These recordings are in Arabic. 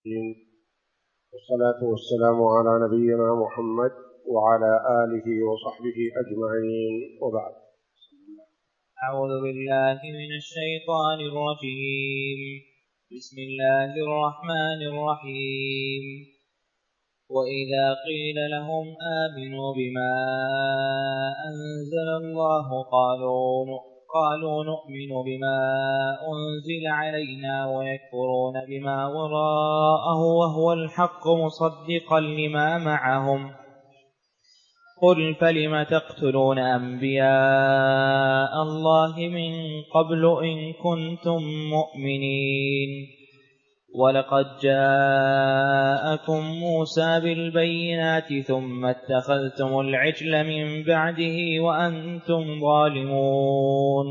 والصلاة والسلام على نبينا محمد وعلى آله وصحبه أجمعين، وبعد. أعوذ بالله من الشيطان الرجيم. بسم الله الرحمن الرحيم. وإذا قيل لهم آمنوا بما أنزل الله قالوا نؤمن بما أنزل علينا ويكفرون بما وراءه وهو الحق مصدقا لما معهم. قل فلم تقتلون أنبياء الله من قبل إن كنتم مؤمنين. ولقد جاءكم موسى بالبينات ثم اتخذتم العجل من بعده وأنتم ظالمون.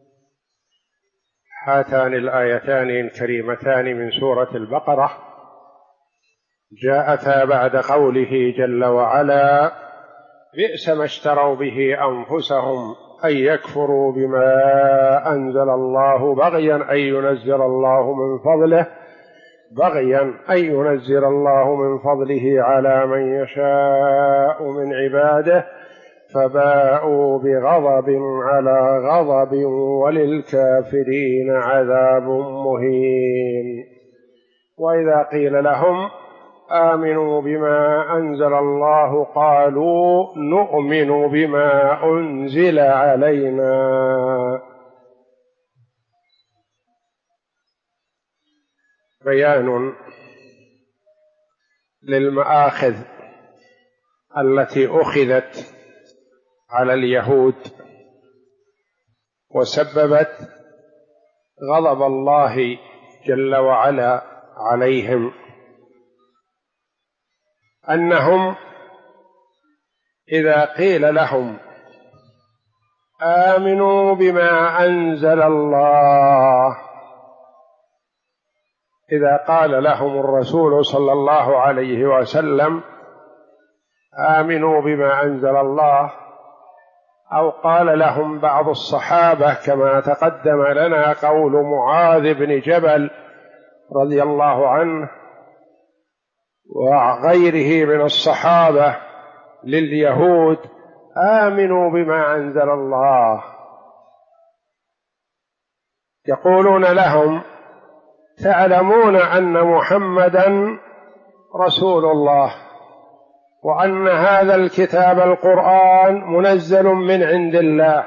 هاتان الآيتان الكريمتان من سورة البقرة جاءتا بعد قوله جل وعلا: بئس ما اشتروا به أنفسهم أن يكفروا بما أنزل الله بغيا أن ينزل الله من فضله على من يشاء من عباده، فباءوا بغضب على غضب وللكافرين عذاب مهين. وإذا قيل لهم آمنوا بما أنزل الله قالوا نؤمن بما أنزل علينا. بيان للمآخذ التي أخذت على اليهود وسببت غضب الله جل وعلا عليهم، أنهم إذا قيل لهم آمنوا بما أنزل الله، إذا قال لهم الرسول صلى الله عليه وسلم آمنوا بما أنزل الله، أو قال لهم بعض الصحابة كما تقدم لنا قول معاذ بن جبل رضي الله عنه وغيره من الصحابة لليهود: آمنوا بما أنزل الله. يقولون لهم: تعلمون أن محمدا رسول الله، وأن هذا الكتاب القرآن منزل من عند الله،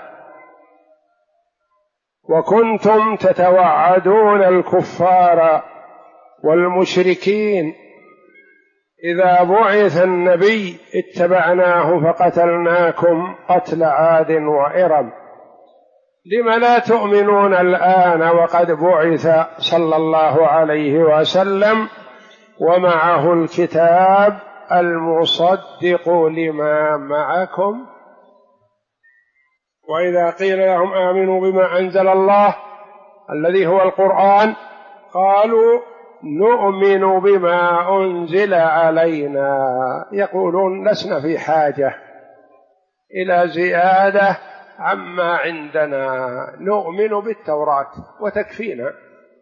وكنتم تتوعدون الكفار والمشركين إذا بعث النبي اتبعناه فقتلناكم قتل عاد وإرم، لم لا تؤمنون الآن وقد بعث صلى الله عليه وسلم ومعه الكتاب المصدق لما معكم. وإذا قيل لهم آمنوا بما أنزل الله الذي هو القرآن قالوا نؤمن بما أنزل علينا، يقولون لسنا في حاجة إلى زيادة عما عندنا، نؤمن بالتوراة وتكفينا.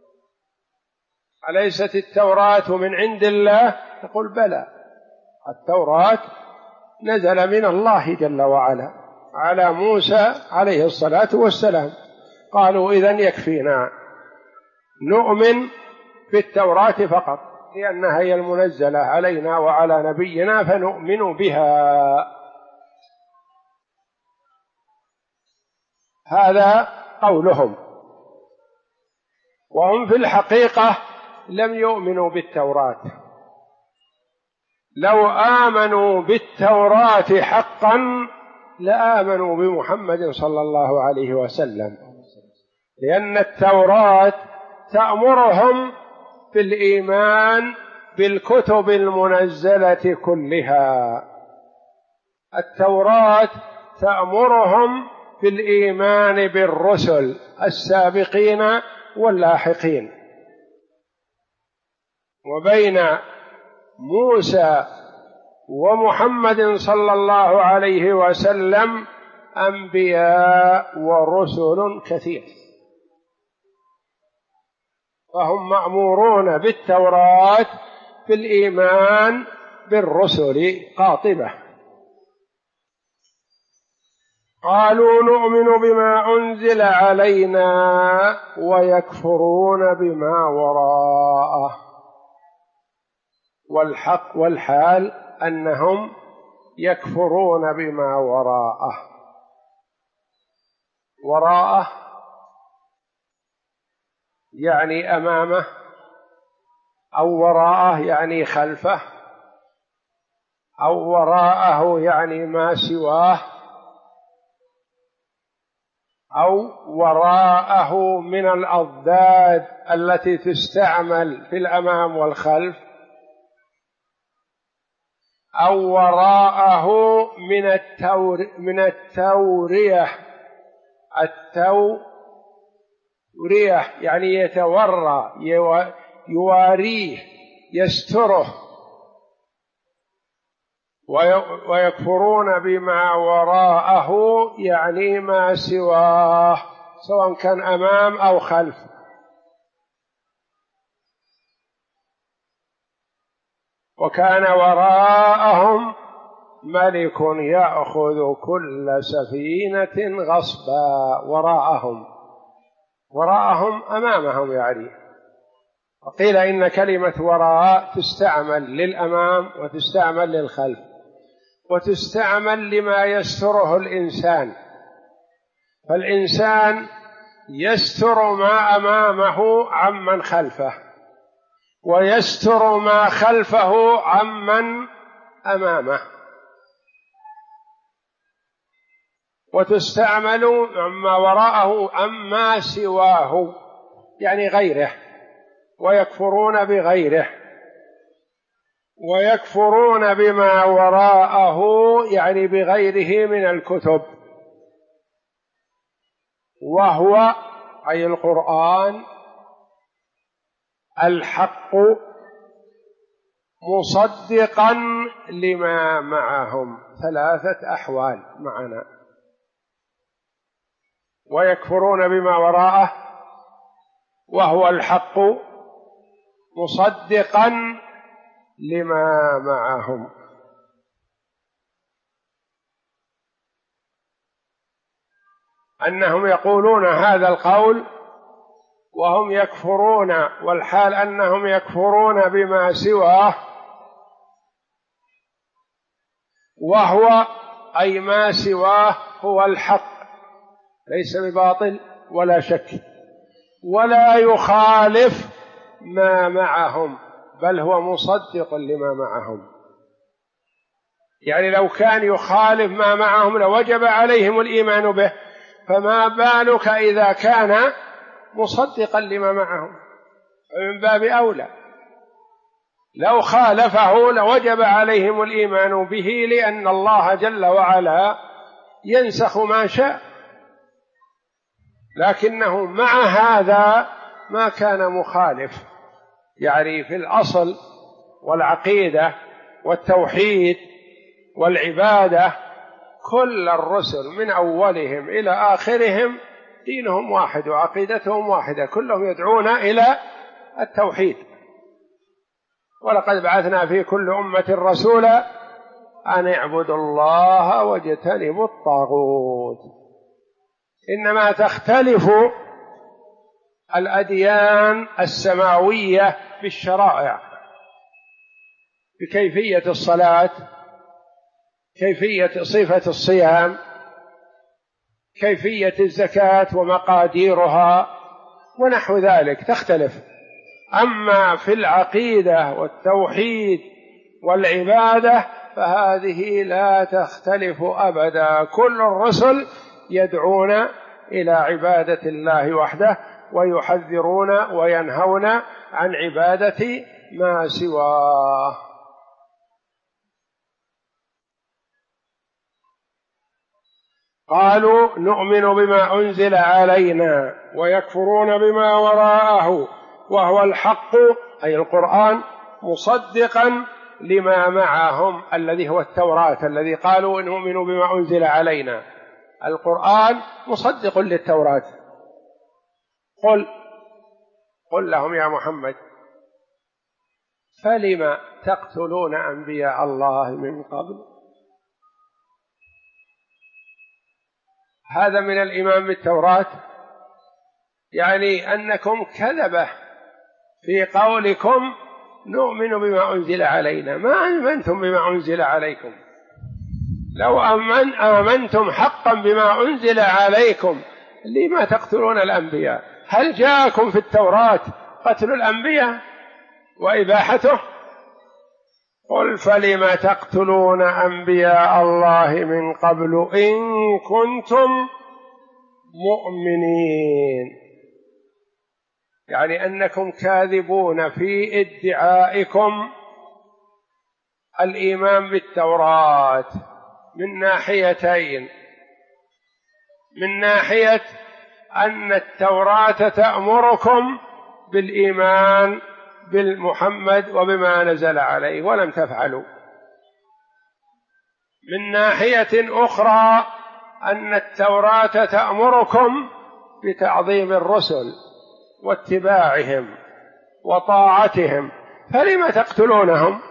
أليست التوراة من عند الله؟ تقول بلى، التوراة نزل من الله جل وعلا على موسى عليه الصلاة والسلام. قالوا إذن يكفينا، نؤمن بالتوراة فقط لأنها هي المنزلة علينا وعلى نبينا فنؤمن بها. هذا قولهم، وهم في الحقيقة لم يؤمنوا بالتوراة. لو آمنوا بالتوراة حقا لآمنوا بمحمد صلى الله عليه وسلم، لأن التوراة تأمرهم بالإيمان بالكتب المنزلة كلها. التوراة تأمرهم بالإيمان بالرسل السابقين واللاحقين، وبين موسى ومحمد صلى الله عليه وسلم أنبياء ورسل كثير، فهم مأمورون بالتوراة في الإيمان بالرسل قاطبة. قالوا نؤمن بما أنزل علينا ويكفرون بما وراءه، والحق والحال أنهم يكفرون بما وراءه. وراءه يعني أمامه، أو وراءه يعني خلفه، أو وراءه يعني ما سواه، أو وراءه من الأضداد التي تستعمل في الأمام والخلف، أو وراءه من التورية. التورية يعني يتورى، يواريه، يستره. ويكفرون بما وراءه يعني ما سواه، سواء كان أمام أو خلف. وكان وراءهم ملك يأخذ كل سفينة غصبا. وراءهم أمامهم يعني. وقيل إن كلمة وراء تستعمل للأمام وتستعمل للخلف، وتستعمل لما يستره الإنسان. فالإنسان يستر ما أمامه عمن خلفه، ويستر ما خلفه عمن أمامه. وتستعمل عما وراءه أما سواه يعني غيره، ويكفرون بغيره. ويكفرون بما وراءه يعني بغيره من الكتب، وهو أي القرآن الحق مصدقا لما معهم. 3 أحوال معنا: ويكفرون بما وراءه، وهو الحق مصدقا لما معهم. أنهم يقولون هذا القول وهم يكفرون، والحال أنهم يكفرون بما سواه، وهو أي ما سواه هو الحق، ليس بباطل ولا شك، ولا يخالف ما معهم، بل هو مصدق لما معهم. يعني لو كان يخالف ما معهم لوجب عليهم الإيمان به، فما بالك إذا كان مصدقا لما معهم؟ من باب أولى. لو خالفه لوجب عليهم الإيمان به، لأن الله جل وعلا ينسخ ما شاء، لكنه مع هذا ما كان مخالف. يعني في الأصل والعقيدة والتوحيد والعبادة كل الرسل من أولهم إلى آخرهم دينهم واحد وعقيدتهم واحدة، كلهم يدعون إلى التوحيد. ولقد بعثنا في كل أمة رسولا أن اعبدوا الله واجتنبوا الطاغوت. إنما تختلف الأديان السماوية بالشرائع، بكيفية الصلاة، كيفية صفة الصيام، كيفية الزكاة ومقاديرها ونحو ذلك تختلف. أما في العقيدة والتوحيد والعبادة فهذه لا تختلف أبدا. كل الرسل يدعون إلى عبادة الله وحده، ويحذرون وينهون عن عبادة ما سواه. قالوا نؤمن بما أنزل علينا ويكفرون بما وراءه، وهو الحق أي القرآن مصدقا لما معهم الذي هو التوراة، الذي قالوا نؤمن بما أنزل علينا. القرآن مصدق للتوراة. قل لهم يا محمد فلم تقتلون أنبياء الله من قبل. هذا من الإيمان بالتوراة، يعني أنكم كذبة في قولكم نؤمن بما أنزل علينا، ما آمنتم بما أنزل عليكم. لو آمنتم حقا بما أنزل عليكم لما تقتلون الأنبياء؟ هل جاءكم في التوراة قتل الأنبياء وإباحته؟ قل فلم تقتلون أنبياء الله من قبل إن كنتم مؤمنين، يعني أنكم كاذبون في ادعائكم الإيمان بالتوراة من ناحيتين: من ناحية أن التوراة تأمركم بالإيمان بالمحمد وبما نزل عليه ولم تفعلوا، من ناحية أخرى أن التوراة تأمركم بتعظيم الرسل واتباعهم وطاعتهم، فلم تقتلونهم؟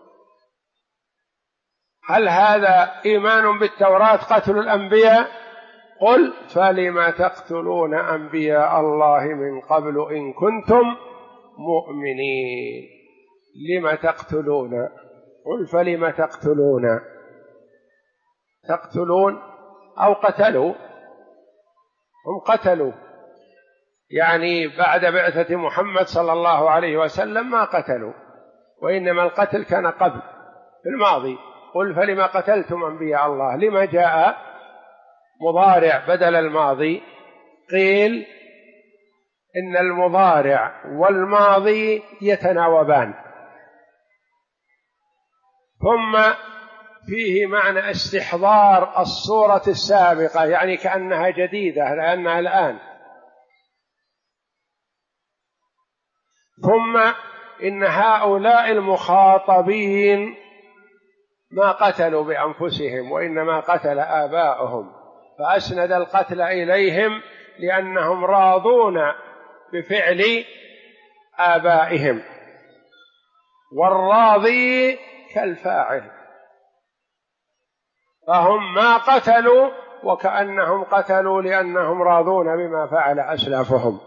هل هذا إيمان بالتوراة قتل الأنبياء؟ قل فلم تقتلون أنبياء الله من قبل إن كنتم مؤمنين. لم تقتلون؟ قل فلم تقتلون، تقتلون أو قتلوا، هم قتلوا، يعني بعد بعثة محمد صلى الله عليه وسلم ما قتلوا، وإنما القتل كان قبل في الماضي. قل فلم قتلتم أنبياء الله، لما جاء مضارع بدل الماضي؟ قيل إن المضارع والماضي يتناوبان، ثم فيه معنى استحضار الصورة السابقة، يعني كأنها جديدة لأنها الآن. ثم إن هؤلاء المخاطبين ما قتلوا بأنفسهم وإنما قتل آباؤهم، فأسند القتل إليهم لأنهم راضون بفعل آبائهم، والراضي كالفاعل، فهم ما قتلوا وكأنهم قتلوا لأنهم راضون بما فعل أسلافهم.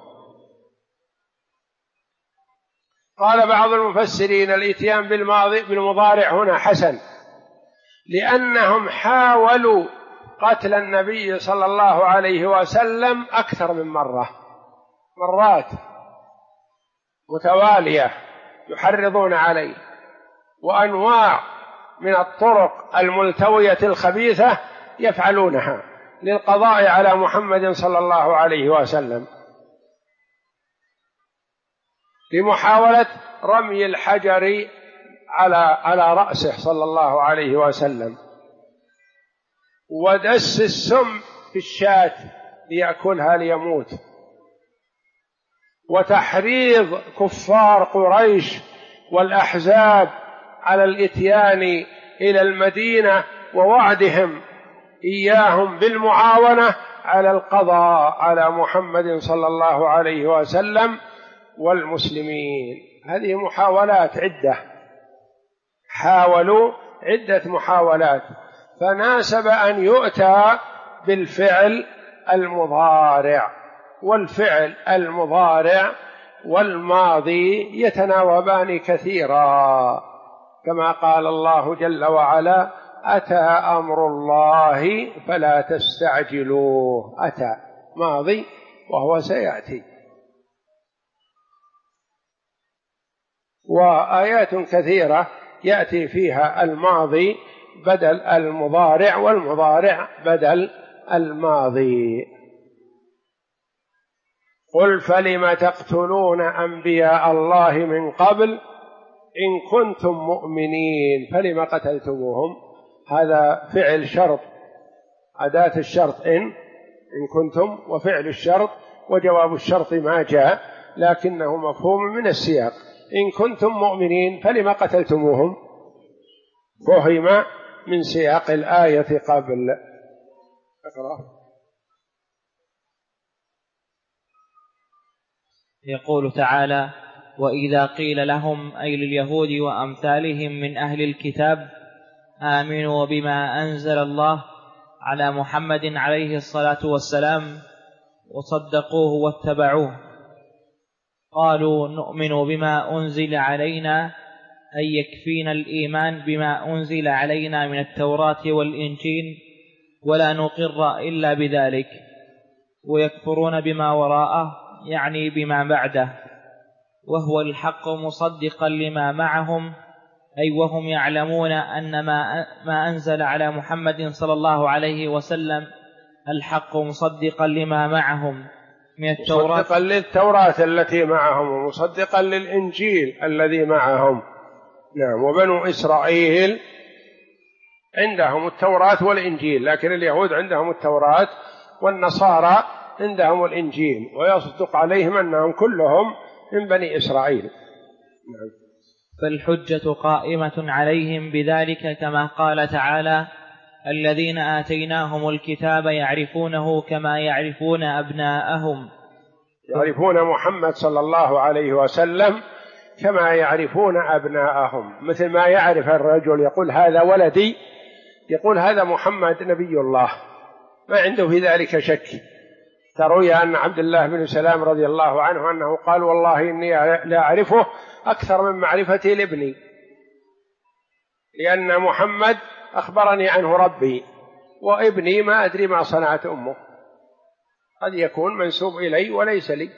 قال بعض المفسرين الإتيان بالمضارع هنا حسن، لأنهم حاولوا قتل النبي صلى الله عليه وسلم أكثر من مرات متوالية يحرضون عليه، وأنواع من الطرق الملتوية الخبيثة يفعلونها للقضاء على محمد صلى الله عليه وسلم، لمحاولة رمي الحجر على رأسه صلى الله عليه وسلم، ودس السم في الشاة ليأكلها ليموت، وتحريض كفار قريش والأحزاب على الإتيان إلى المدينة ووعدهم إياهم بالمعاونة على القضاء على محمد صلى الله عليه وسلم والمسلمين. هذه محاولات عدة، حاولوا عدة محاولات، فناسب أن يؤتى بالفعل المضارع، والفعل المضارع والماضي يتناوبان كثيرا، كما قال الله جل وعلا: أتى أمر الله فلا تستعجلوه. أتى ماضي وهو سيأتي. وآيات كثيرة يأتي فيها الماضي بدل المضارع والمضارع بدل الماضي. قل فلم تقتلون أنبياء الله من قبل إن كنتم مؤمنين. فلم قتلتموهم؟ هذا فعل شرط، أداة الشرط إن كنتم، وفعل الشرط وجواب الشرط ما جاء، لكنه مفهوم من السياق. إن كنتم مؤمنين فلم قتلتموهم؟ فهم من سياق الآية قبل. اقرأ. يقول تعالى: وإذا قيل لهم أي لليهود وأمثالهم من أهل الكتاب آمنوا بما أنزل الله على محمد عليه الصلاة والسلام وصدقوه واتبعوه، قالوا نؤمن بما أنزل علينا أي يكفينا الإيمان بما أنزل علينا من التوراة والإنجيل ولا نقر إلا بذلك، ويكفرون بما وراءه يعني بما بعده، وهو الحق مصدقا لما معهم، أي وهم يعلمون أن ما أنزل على محمد صلى الله عليه وسلم الحق مصدقا لما معهم من التوراة، مصدقا للتوراة التي معهم ومصدقا للإنجيل الذي معهم. نعم. وبنو إسرائيل عندهم التوراة والإنجيل، لكن اليهود عندهم التوراة والنصارى عندهم الإنجيل، ويصدق عليهم أنهم كلهم من بني إسرائيل. نعم. فالحجة قائمة عليهم بذلك، كما قال تعالى الذين آتيناهم الكتاب يعرفونه كما يعرفون أبناءهم، يعرفون محمد صلى الله عليه وسلم كما يعرفون أبناءهم، مثل ما يعرف الرجل يقول هذا ولدي، يقول هذا محمد نبي الله، ما عنده في ذلك شك. تروي أن عبد الله بن سلام رضي الله عنه أنه قال والله إني لا أعرفه أكثر من معرفتي لابني، لأن محمد أخبرني عنه ربي، وابني ما أدري ما صنعت أمه، قد يكون منسوب إلي وليس لي.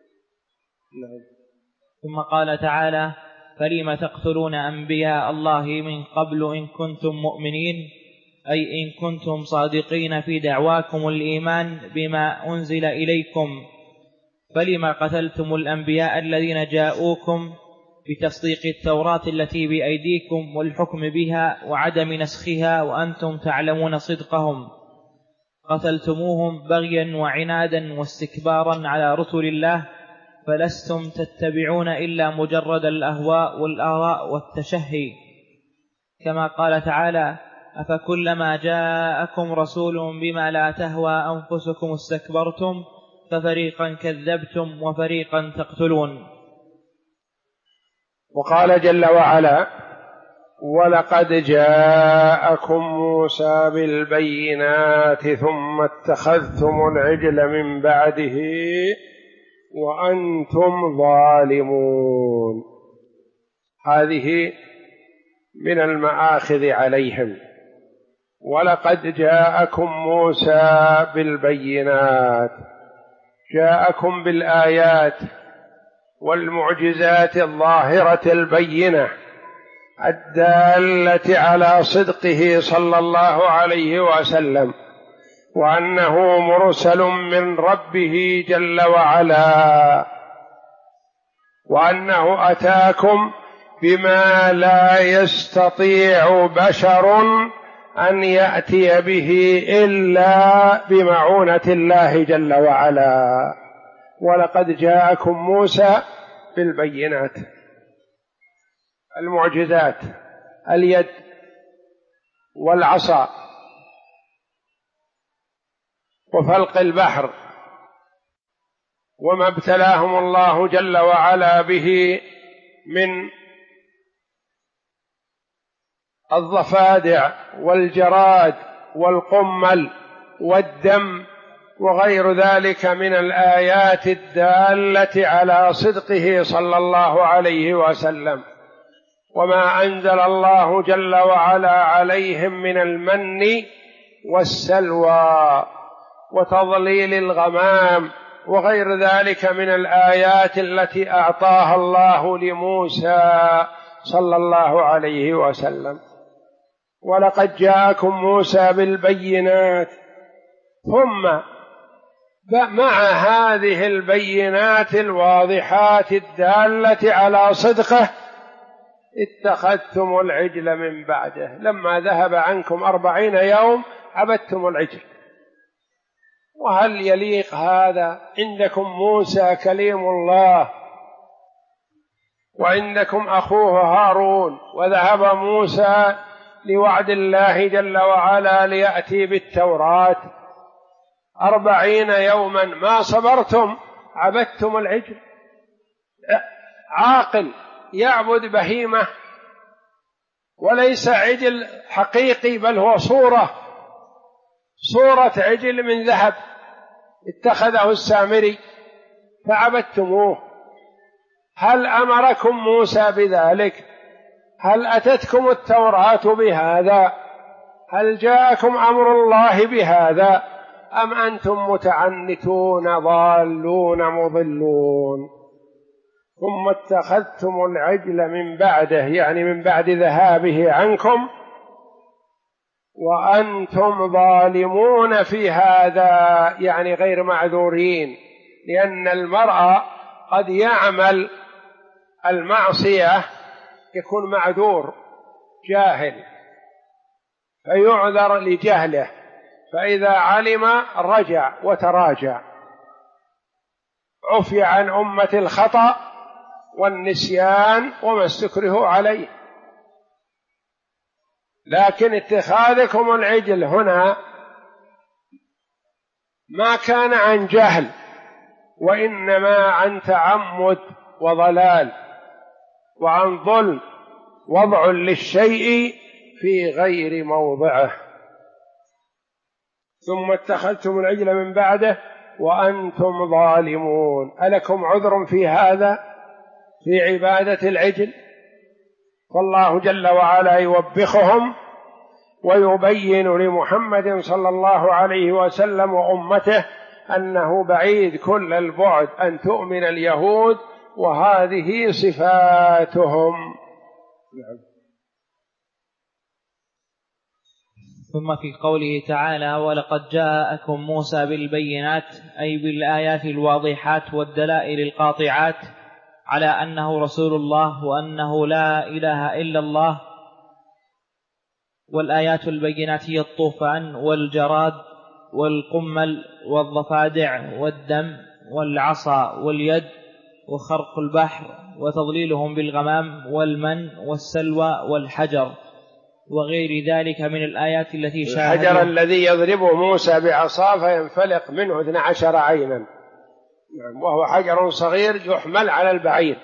ثم قال تعالى فلم تقتلون أنبياء الله من قبل إن كنتم مؤمنين، أي إن كنتم صادقين في دعواكم الإيمان بما أنزل إليكم، فلم قتلتم الأنبياء الذين جاءوكم بتصديق التوراة التي بأيديكم والحكم بها وعدم نسخها وأنتم تعلمون صدقهم، قتلتموهم بغيا وعنادا واستكبارا على رسل الله، فلستم تتبعون إلا مجرد الأهواء والآراء والتشهي، كما قال تعالى أفكلما جاءكم رسول بما لا تهوى أنفسكم استكبرتم ففريقا كذبتم وفريقا تقتلون. وقال جل وعلا ولقد جاءكم موسى بالبينات ثم اتخذتم العجل من بعده وأنتم ظالمون. هذه من المآخذ عليهم. ولقد جاءكم موسى بالبينات، جاءكم بالآيات والمعجزات الظاهرة البينة الدالة على صدقه صلى الله عليه وسلم، وأنه مرسل من ربه جل وعلا، وأنه أتاكم بما لا يستطيع بشر أن يأتي به إلا بمعونة الله جل وعلا. ولقد جاءكم موسى بالبينات، المعجزات، اليد والعصا وفلق البحر، وما ابتلاهم الله جل وعلا به من الضفادع والجراد والقمل والدم وغير ذلك من الآيات الدالة على صدقه صلى الله عليه وسلم، وما أنزل الله جل وعلا عليهم من المن والسلوى وتضليل الغمام وغير ذلك من الآيات التي أعطاها الله لموسى صلى الله عليه وسلم. ولقد جاءكم موسى بالبينات، ثم مع هذه البينات الواضحات الدالة على صدقه اتخذتم العجل من بعده، لما ذهب عنكم 40 يوم عبدتم العجل. وهل يليق هذا؟ عندكم موسى كليم الله وعندكم أخوه هارون، وذهب موسى لوعد الله جل وعلا ليأتي بالتوراة، 40 يوما ما صبرتم عبدتم العجل. عاقل يعبد بهيمة وليس عجل حقيقي، بل هو صورة عجل من ذهب اتخذه السامري فعبدتموه. هل أمركم موسى بذلك؟ هل أتتكم التوراة بهذا؟ هل جاءكم أمر الله بهذا؟ أم أنتم متعنتون ضالون مضلون؟ ثم اتخذتم العجل من بعده، يعني من بعد ذهابه عنكم، وأنتم ظالمون في هذا، يعني غير معذورين، لأن المرء قد يعمل المعصية يكون معذور جاهل فيعذر لجهله، فإذا علم رجع وتراجع، عفي عن أمة الخطأ والنسيان وما استكرهوا عليه. لكن اتخاذكم العجل هنا ما كان عن جهل، وإنما عن تعمد وضلال وعن ظلم، وضع للشيء في غير موضعه. ثم اتخذتم العجل من بعده وأنتم ظالمون. ألكم عذر في هذا، في عبادة العجل؟ فالله جل وعلا يوبخهم ويبين لمحمد صلى الله عليه وسلم وأمته أنه بعيد كل البعد أن تؤمن اليهود، وهذه صفاتهم. ثم في قوله تعالى: ولقد جاءكم موسى بالبينات، أي بالآيات الواضحات والدلائل القاطعات على أنه رسول الله وأنه لا إله إلا الله. والآيات البينات هي الطوفان والجراد والقمل والضفادع والدم والعصا واليد وخرق البحر وتضليلهم بالغمام والمن والسلوى والحجر وغير ذلك من الآيات التي شاهدها. الحجر الذي يضربه موسى بعصاه فينفلق منه 12 عينا، وهو حجر صغير يحمل على البعير.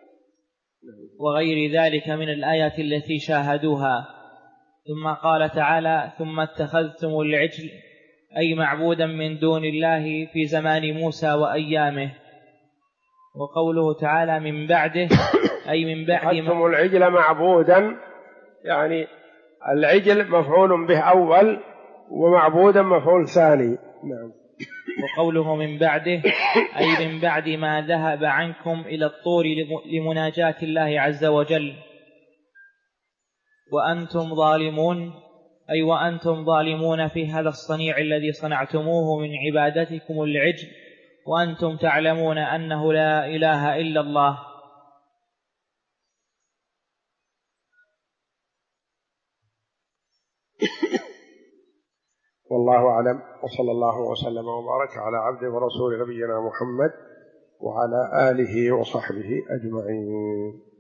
وغير ذلك من الآيات التي شاهدوها. ثم قال تعالى: ثم اتخذتم العجل، أي معبودا من دون الله في زمان موسى وأيامه. وقوله تعالى من بعده، أي من بعد اتخذتم العجل معبودا، يعني العجل مفعول به أول ومعبودا مفعول ثاني. نعم. وقوله من بعده، أي من بعد ما ذهب عنكم إلى الطور لمناجاة الله عز وجل. وأنتم ظالمون، أي وأنتم ظالمون في هذا الصنيع الذي صنعتموه من عبادتكم العجل، وأنتم تعلمون أنه لا إله إلا الله. والله أعلم، وصلى الله وسلم وبارك على عبده ورسول نبينا محمد وعلى آله وصحبه أجمعين.